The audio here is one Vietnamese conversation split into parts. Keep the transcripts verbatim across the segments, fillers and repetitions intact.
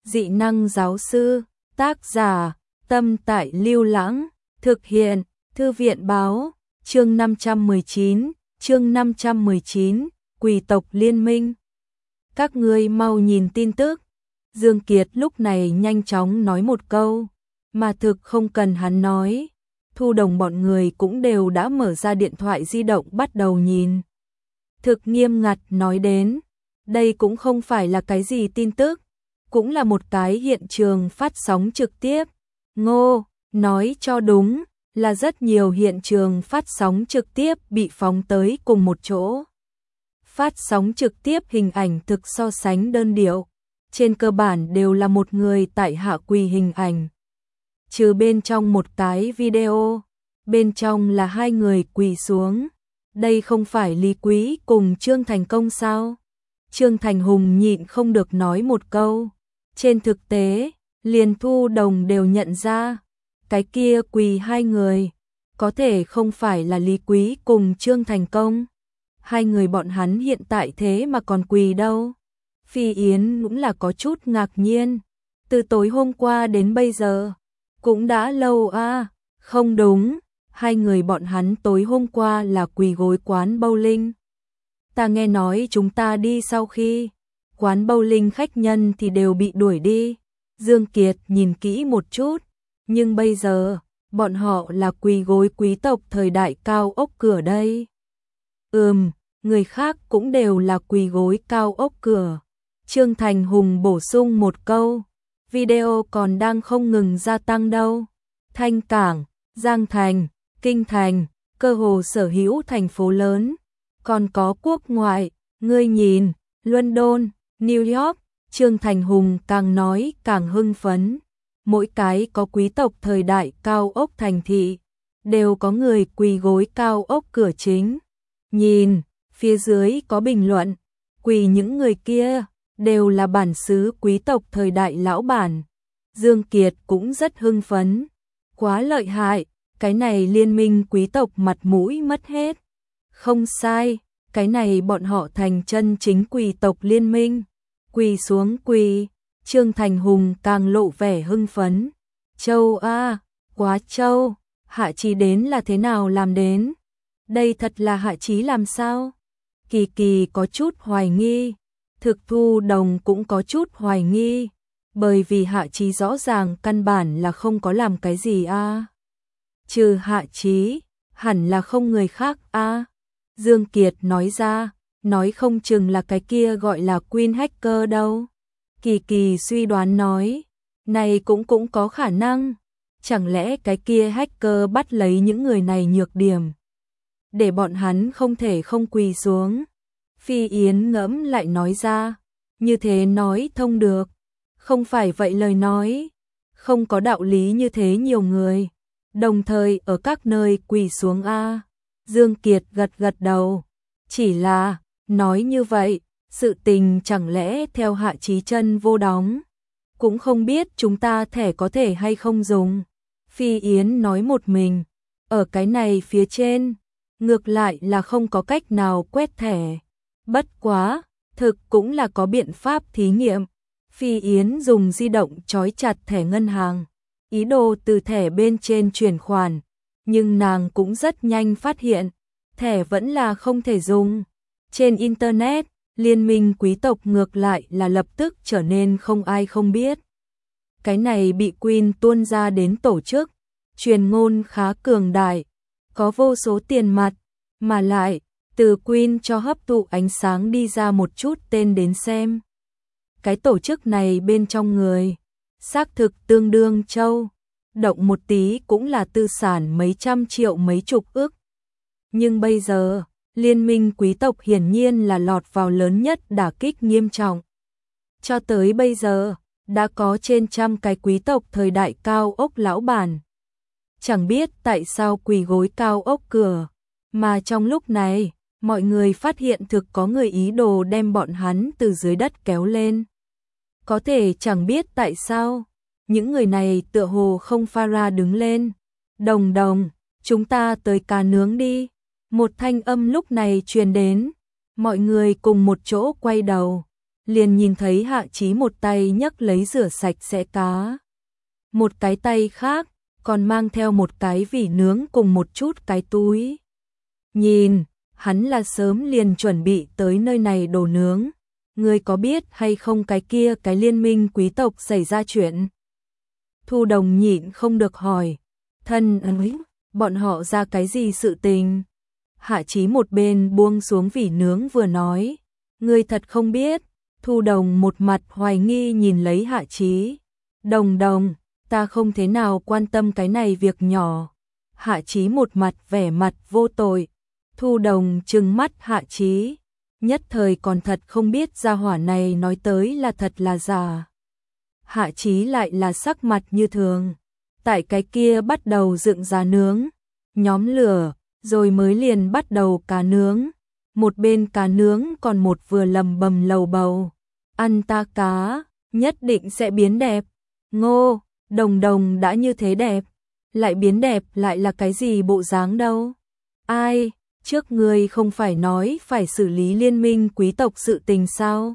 Dị năng giáo sư, tác giả, Tâm Tại Lưu Lãng, thực hiện, Thư viện báo, chương năm trăm mười chín, chương năm trăm mười chín, Quỷ tộc liên minh. Các ngươi mau nhìn tin tức. Dương Kiệt lúc này nhanh chóng nói một câu, mà thực không cần hắn nói. Thu Đồng bọn người cũng đều đã mở ra điện thoại di động bắt đầu nhìn. Thực nghiêm ngặt nói đến, đây cũng không phải là cái gì tin tức, cũng là một cái hiện trường phát sóng trực tiếp. Ngô, nói cho đúng, là rất nhiều hiện trường phát sóng trực tiếp bị phóng tới cùng một chỗ. Phát sóng trực tiếp hình ảnh thực so sánh đơn điệu, trên cơ bản đều là một người tại hạ quỳ hình ảnh. Trừ bên trong một cái video, bên trong là hai người quỳ xuống. Đây không phải Lý Quý cùng Trương Thành Công sao? Trương Thành Hùng nhịn không được nói một câu. Trên thực tế, liền Thu Đồng đều nhận ra, cái kia quỳ hai người, có thể không phải là Lý Quý cùng Trương Thành Công. Hai người bọn hắn hiện tại thế mà còn quỳ đâu. Phi Yến cũng là có chút ngạc nhiên. Từ tối hôm qua đến bây giờ, cũng đã lâu à, không đúng. Hai người bọn hắn tối hôm qua là quỳ gối quán bowling. Ta nghe nói chúng ta đi sau khi quán bowling khách nhân thì đều bị đuổi đi. Dương Kiệt nhìn kỹ một chút, nhưng bây giờ, bọn họ là quỳ gối quý tộc thời đại cao ốc cửa đây. Ừm, người khác cũng đều là quỳ gối cao ốc cửa. Trương Thành Hùng bổ sung một câu, video còn đang không ngừng gia tăng đâu. Thanh Cảng, Giang Thành, Kinh Thành, cơ hồ sở hữu thành phố lớn, còn có quốc ngoại, ngươi nhìn, London, New York. Trương Thành Hùng càng nói càng hưng phấn. Mỗi cái có quý tộc thời đại cao ốc thành thị, đều có người quỳ gối cao ốc cửa chính. Nhìn, phía dưới có bình luận, quỳ những người kia, đều là bản xứ quý tộc thời đại lão bản. Dương Kiệt cũng rất hưng phấn. Quá lợi hại, cái này liên minh quý tộc mặt mũi mất hết. Không sai, cái này bọn họ thành chân chính quỳ tộc liên minh. Quỳ xuống quỳ, Trương Thành Hùng càng lộ vẻ hưng phấn. Châu a, quá châu, Hạ Chí đến là thế nào làm đến? Đây thật là Hạ Chí làm sao? Kỳ Kỳ có chút hoài nghi, thực Thu Đồng cũng có chút hoài nghi, bởi vì Hạ Chí rõ ràng căn bản là không có làm cái gì a. Trừ Hạ Chí, hẳn là không người khác a. Dương Kiệt nói ra, nói không chừng là cái kia gọi là Queen Hacker đâu. Kỳ Kỳ suy đoán nói, này cũng cũng có khả năng, chẳng lẽ cái kia hacker bắt lấy những người này nhược điểm, để bọn hắn không thể không quỳ xuống. Phi Yến ngẫm lại nói ra, như thế nói thông được, không phải vậy lời nói, không có đạo lý như thế nhiều người, đồng thời ở các nơi quỳ xuống a. Dương Kiệt gật gật đầu, chỉ là, nói như vậy, sự tình chẳng lẽ theo Hạ Chí chân vô đóng, cũng không biết chúng ta thẻ có thể hay không dùng. Phi Yến nói một mình, ở cái này phía trên, ngược lại là không có cách nào quét thẻ. Bất quá, thực cũng là có biện pháp thí nghiệm. Phi Yến dùng di động trói chặt thẻ ngân hàng, ý đồ từ thẻ bên trên chuyển khoản, nhưng nàng cũng rất nhanh phát hiện, thẻ vẫn là không thể dùng. Trên Internet, liên minh quý tộc ngược lại là lập tức trở nên không ai không biết. Cái này bị Queen tuôn ra đến tổ chức, truyền ngôn khá cường đại, có vô số tiền mặt, mà lại, từ Queen cho hấp thụ ánh sáng đi ra một chút tên đến xem. Cái tổ chức này bên trong người, xác thực tương đương châu, động một tí cũng là tư sản mấy trăm triệu mấy chục ức. Nhưng bây giờ, liên minh quý tộc hiển nhiên là lọt vào lớn nhất đả kích nghiêm trọng. Cho tới bây giờ, đã có trên trăm cái quý tộc thời đại cao ốc lão bản. Chẳng biết tại sao quỳ gối cao ốc cửa, mà trong lúc này, mọi người phát hiện thực có người ý đồ đem bọn hắn từ dưới đất kéo lên. Có thể chẳng biết tại sao, những người này tựa hồ không pha ra đứng lên. Đồng đồng, chúng ta tới cá nướng đi. Một thanh âm lúc này truyền đến, mọi người cùng một chỗ quay đầu, liền nhìn thấy Hạ Chí một tay nhấc lấy rửa sạch sẽ cá. Một cái tay khác, còn mang theo một cái vỉ nướng cùng một chút cái túi. Nhìn, hắn là sớm liền chuẩn bị tới nơi này đồ nướng. Ngươi có biết hay không cái kia cái liên minh quý tộc xảy ra chuyện? Thu Đồng nhịn không được hỏi. Thân ấy, bọn họ ra cái gì sự tình? Hạ Chí một bên buông xuống vỉ nướng vừa nói. Ngươi thật không biết. Thu Đồng một mặt hoài nghi nhìn lấy Hạ Chí. Đồng đồng, ta không thế nào quan tâm cái này việc nhỏ. Hạ Chí một mặt vẻ mặt vô tội. Thu Đồng trừng mắt Hạ Chí. Nhất thời còn thật không biết gia hỏa này nói tới là thật là giả. Hạ Chí lại là sắc mặt như thường. Tại cái kia bắt đầu dựng giá nướng, nhóm lửa, rồi mới liền bắt đầu cá nướng. Một bên cá nướng còn một vừa lầm bầm lầu bầu. Ăn ta cá, nhất định sẽ biến đẹp. Ngô, Đồng đồng đã như thế đẹp. Lại biến đẹp lại là cái gì bộ dáng đâu. Ai, trước ngươi không phải nói phải xử lý liên minh quý tộc sự tình sao?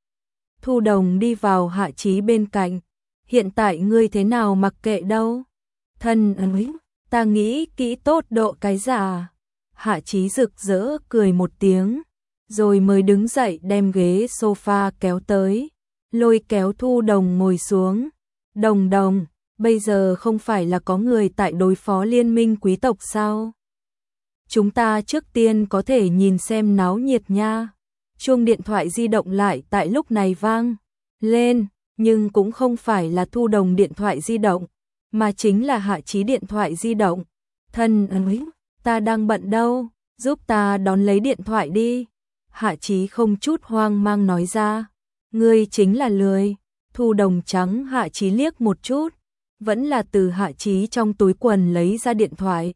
Thu Đồng đi vào Hạ Chí bên cạnh. Hiện tại ngươi thế nào mặc kệ đâu. Thân ấy, ta nghĩ kỹ tốt độ cái giả. Hạ Chí rực rỡ cười một tiếng, rồi mới đứng dậy đem ghế sofa kéo tới, lôi kéo Thu Đồng ngồi xuống. Đồng đồng, bây giờ không phải là có người tại đối phó liên minh quý tộc sao? Chúng ta trước tiên có thể nhìn xem náo nhiệt nha. Chuông điện thoại di động lại tại lúc này vang lên, nhưng cũng không phải là Thu Đồng điện thoại di động, mà chính là Hạ Chí điện thoại di động. Thân ấy, ta đang bận đâu, giúp ta đón lấy điện thoại đi. Hạ Chí không chút hoang mang nói ra. Ngươi chính là lười. Thu Đồng trắng Hạ Chí liếc một chút, vẫn là từ Hạ Chí trong túi quần lấy ra điện thoại.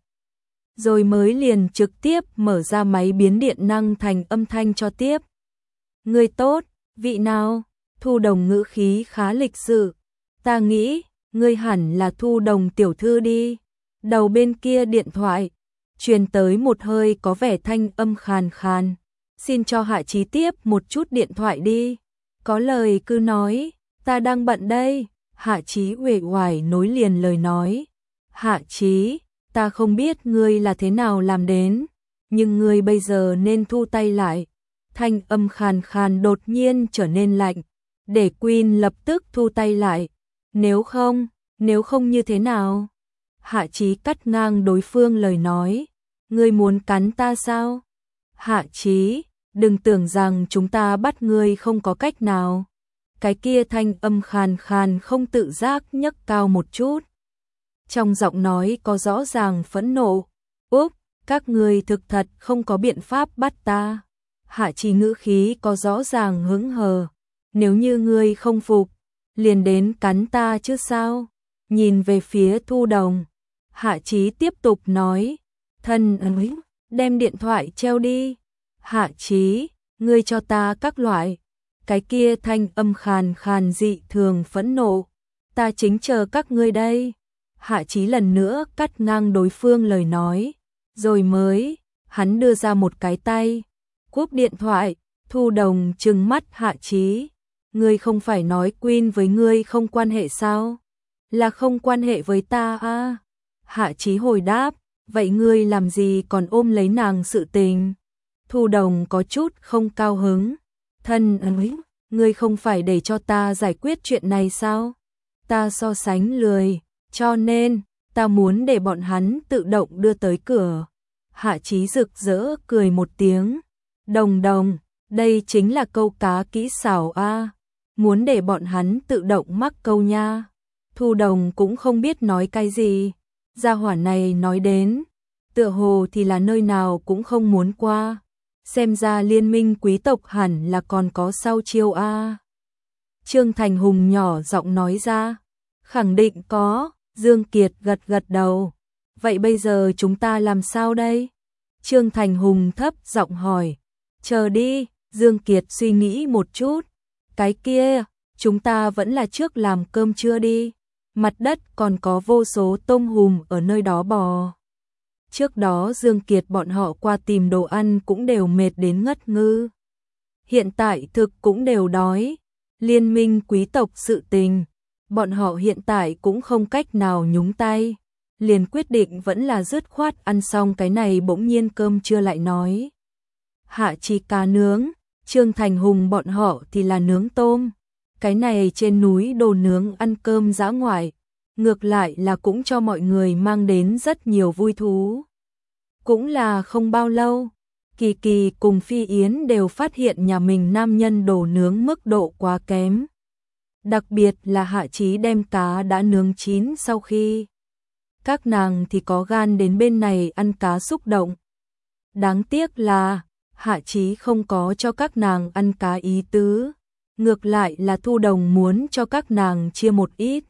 Rồi mới liền trực tiếp mở ra máy biến điện năng thành âm thanh cho tiếp. Ngươi tốt, vị nào? Thu Đồng ngữ khí khá lịch sự. Ta nghĩ, ngươi hẳn là Thu Đồng tiểu thư đi. Đầu bên kia điện thoại, truyền tới một hơi có vẻ thanh âm khàn khàn. Xin cho Hạ Chí tiếp một chút điện thoại đi. Có lời cứ nói, ta đang bận đây. Hạ Chí uể oải nối liền lời nói. Hạ Chí, ta không biết ngươi là thế nào làm đến, nhưng ngươi bây giờ nên thu tay lại. Thanh âm khàn khàn đột nhiên trở nên lạnh, để Queen lập tức thu tay lại. Nếu không, nếu không như thế nào? Hạ Chí cắt ngang đối phương lời nói. Ngươi muốn cắn ta sao? Hạ Chí, đừng tưởng rằng chúng ta bắt ngươi không có cách nào. Cái kia thanh âm khàn khàn không tự giác nhấc cao một chút. Trong giọng nói có rõ ràng phẫn nộ. Úp, các ngươi thực thật không có biện pháp bắt ta. Hạ Chí ngữ khí có rõ ràng hững hờ. Nếu như ngươi không phục, liền đến cắn ta chứ sao? Nhìn về phía Thu Đồng, Hạ Chí tiếp tục nói. Thân ấy, đem điện thoại treo đi. Hạ Chí, ngươi cho ta các loại. Cái kia thanh âm khàn khàn dị thường phẫn nộ. Ta chính chờ các ngươi đây. Hạ Chí lần nữa cắt ngang đối phương lời nói. Rồi mới, hắn đưa ra một cái tay. Cúp điện thoại, Thu Đồng trừng mắt Hạ Chí. Ngươi không phải nói Queen với ngươi không quan hệ sao? Là không quan hệ với ta à? Hạ Chí hồi đáp. Vậy ngươi làm gì còn ôm lấy nàng sự tình? Thu Đồng có chút không cao hứng. Thân ấy, ngươi không phải để cho ta giải quyết chuyện này sao? Ta so sánh lười, cho nên, ta muốn để bọn hắn tự động đưa tới cửa. Hạ Chí rực rỡ cười một tiếng. Đồng đồng, đây chính là câu cá kỹ xảo a. Muốn để bọn hắn tự động mắc câu nha. Thu Đồng cũng không biết nói cái gì. Gia hỏa này nói đến, tựa hồ thì là nơi nào cũng không muốn qua. Xem ra liên minh quý tộc hẳn là còn có sau chiêu a. Trương Thành Hùng nhỏ giọng nói ra. Khẳng định có. Dương Kiệt gật gật đầu. Vậy bây giờ chúng ta làm sao đây? Trương Thành Hùng thấp giọng hỏi. Chờ đi. Dương Kiệt suy nghĩ một chút. Cái kia, chúng ta vẫn là trước làm cơm trưa đi. Mặt đất còn có vô số tôm hùm ở nơi đó bò. Trước đó Dương Kiệt bọn họ qua tìm đồ ăn cũng đều mệt đến ngất ngư. Hiện tại thực cũng đều đói, Liên minh quý tộc sự tình, bọn họ hiện tại cũng không cách nào nhúng tay, liền quyết định vẫn là dứt khoát ăn xong cái này bỗng nhiên cơm trưa lại nói. Hạ Chí cá nướng, Trương Thành Hùng bọn họ thì là nướng tôm, cái này trên núi đồ nướng ăn cơm dã ngoại, ngược lại là cũng cho mọi người mang đến rất nhiều vui thú. Cũng là không bao lâu, Kỳ Kỳ cùng Phi Yến đều phát hiện nhà mình nam nhân đồ nướng mức độ quá kém. Đặc biệt là Hạ Chí đem cá đã nướng chín sau khi. Các nàng thì có gan đến bên này ăn cá xúc động. Đáng tiếc là Hạ Chí không có cho các nàng ăn cá ý tứ. Ngược lại là Thu Đồng muốn cho các nàng chia một ít.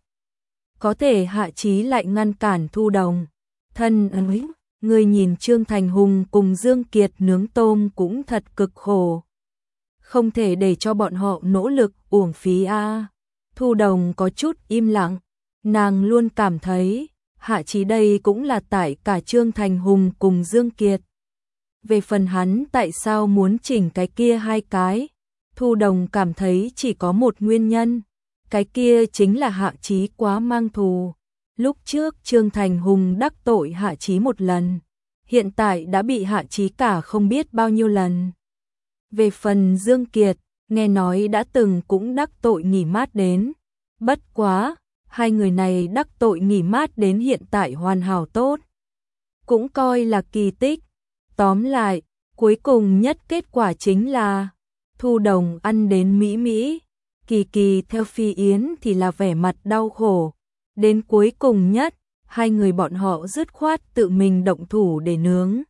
Có thể Hạ Chí lại ngăn cản Thu Đồng. Thân ơi, người nhìn Trương Thành Hùng cùng Dương Kiệt nướng tôm cũng thật cực khổ. Không thể để cho bọn họ nỗ lực uổng phí a. À. Thu Đồng có chút im lặng, nàng luôn cảm thấy Hạ Chí đây cũng là tại cả Trương Thành Hùng cùng Dương Kiệt. Về phần hắn tại sao muốn chỉnh cái kia hai cái, Thu Đồng cảm thấy chỉ có một nguyên nhân, cái kia chính là Hạ Chí quá mang thù. Lúc trước Trương Thành Hùng đắc tội Hạ Chí một lần, hiện tại đã bị Hạ Chí cả không biết bao nhiêu lần. Về phần Dương Kiệt, nghe nói đã từng cũng đắc tội nghỉ mát đến. Bất quá, hai người này đắc tội nghỉ mát đến hiện tại hoàn hảo tốt. Cũng coi là kỳ tích. Tóm lại, cuối cùng nhất kết quả chính là Thu Đồng ăn đến mỹ mỹ, Kỳ Kỳ theo Phi Yến thì là vẻ mặt đau khổ. Đến cuối cùng nhất, hai người bọn họ dứt khoát tự mình động thủ để nướng.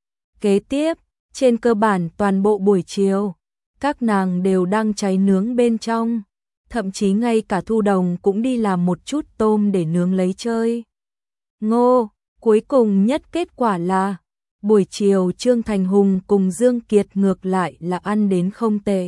Kế tiếp, trên cơ bản toàn bộ buổi chiều, các nàng đều đang cháy nướng bên trong. Thậm chí ngay cả Thu Đồng cũng đi làm một chút tôm để nướng lấy chơi. Ngô, cuối cùng nhất kết quả là buổi chiều Trương Thành Hùng cùng Dương Kiệt ngược lại là ăn đến không tệ.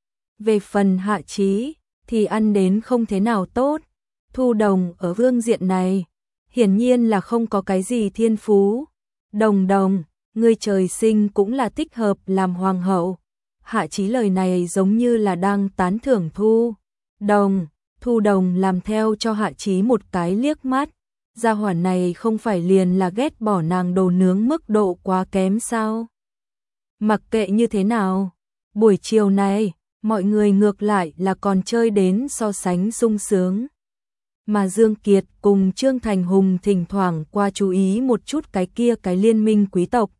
Về phần Hạ Chí thì ăn đến không thế nào tốt. Thu Đồng ở vương diện này hiển nhiên là không có cái gì thiên phú. Đồng Đồng, ngươi trời sinh cũng là thích hợp làm hoàng hậu. Hạ Chí lời này giống như là đang tán thưởng Thu Đồng. Thu Đồng làm theo cho Hạ Chí một cái liếc mắt. Gia hỏa này không phải liền là ghét bỏ nàng đồ nướng mức độ quá kém sao? Mặc kệ như thế nào, buổi chiều này, mọi người ngược lại là còn chơi đến so sánh sung sướng. Mà Dương Kiệt cùng Trương Thành Hùng thỉnh thoảng qua chú ý một chút cái kia cái liên minh quý tộc.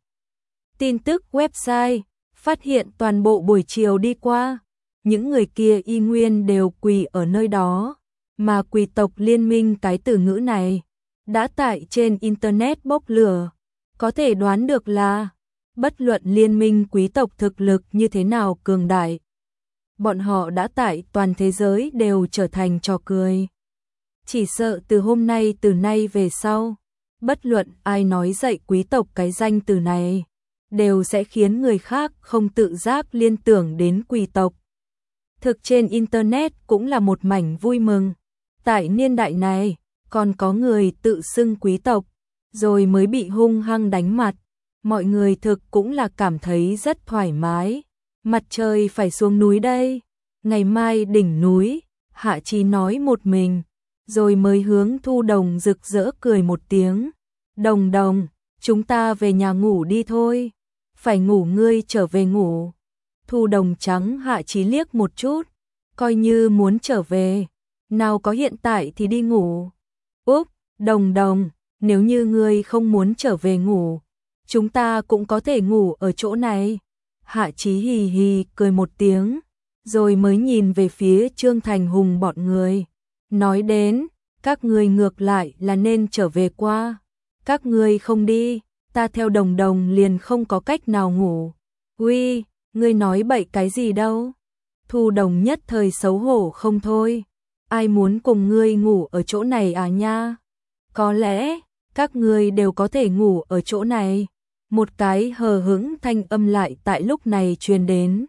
Tin tức website, phát hiện toàn bộ buổi chiều đi qua, những người kia y nguyên đều quỳ ở nơi đó, mà quý tộc liên minh cái từ ngữ này đã tại trên Internet bốc lửa, có thể đoán được là bất luận liên minh quý tộc thực lực như thế nào cường đại. Bọn họ đã tại toàn thế giới đều trở thành trò cười. Chỉ sợ từ hôm nay từ nay về sau, bất luận ai nói dậy quý tộc cái danh từ này, đều sẽ khiến người khác không tự giác liên tưởng đến quý tộc. Thực trên Internet cũng là một mảnh vui mừng. Tại niên đại này, còn có người tự xưng quý tộc, rồi mới bị hung hăng đánh mặt. Mọi người thực cũng là cảm thấy rất thoải mái. Mặt trời phải xuống núi đây, ngày mai đỉnh núi, Hạ Chí nói một mình, rồi mới hướng Thu Đồng rực rỡ cười một tiếng. Đồng Đồng, chúng ta về nhà ngủ đi thôi. Phải ngủ ngươi trở về ngủ. Thu Đồng trắng Hạ Chí liếc một chút, coi như muốn trở về. Nào có hiện tại thì đi ngủ. Úp, Đồng Đồng, nếu như ngươi không muốn trở về ngủ, chúng ta cũng có thể ngủ ở chỗ này. Hạ Chí hì hì cười một tiếng, rồi mới nhìn về phía Trương Thành Hùng bọn người. Nói đến, các ngươi ngược lại là nên trở về qua. Các ngươi không đi, ta theo Đồng Đồng liền không có cách nào ngủ. Uy, ngươi nói bậy cái gì đâu? Thu Đồng nhất thời xấu hổ không thôi. Ai muốn cùng ngươi ngủ ở chỗ này à nha? Có lẽ, các ngươi đều có thể ngủ ở chỗ này. Một cái hờ hững thanh âm lại tại lúc này truyền đến.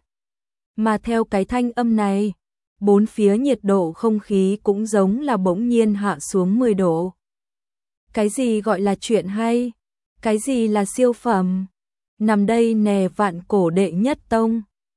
Mà theo cái thanh âm này, bốn phía nhiệt độ không khí cũng giống là bỗng nhiên hạ xuống mười độ. Cái gì gọi là chuyện hay? Cái gì là siêu phẩm? Nằm đây nè vạn cổ đệ nhất tông,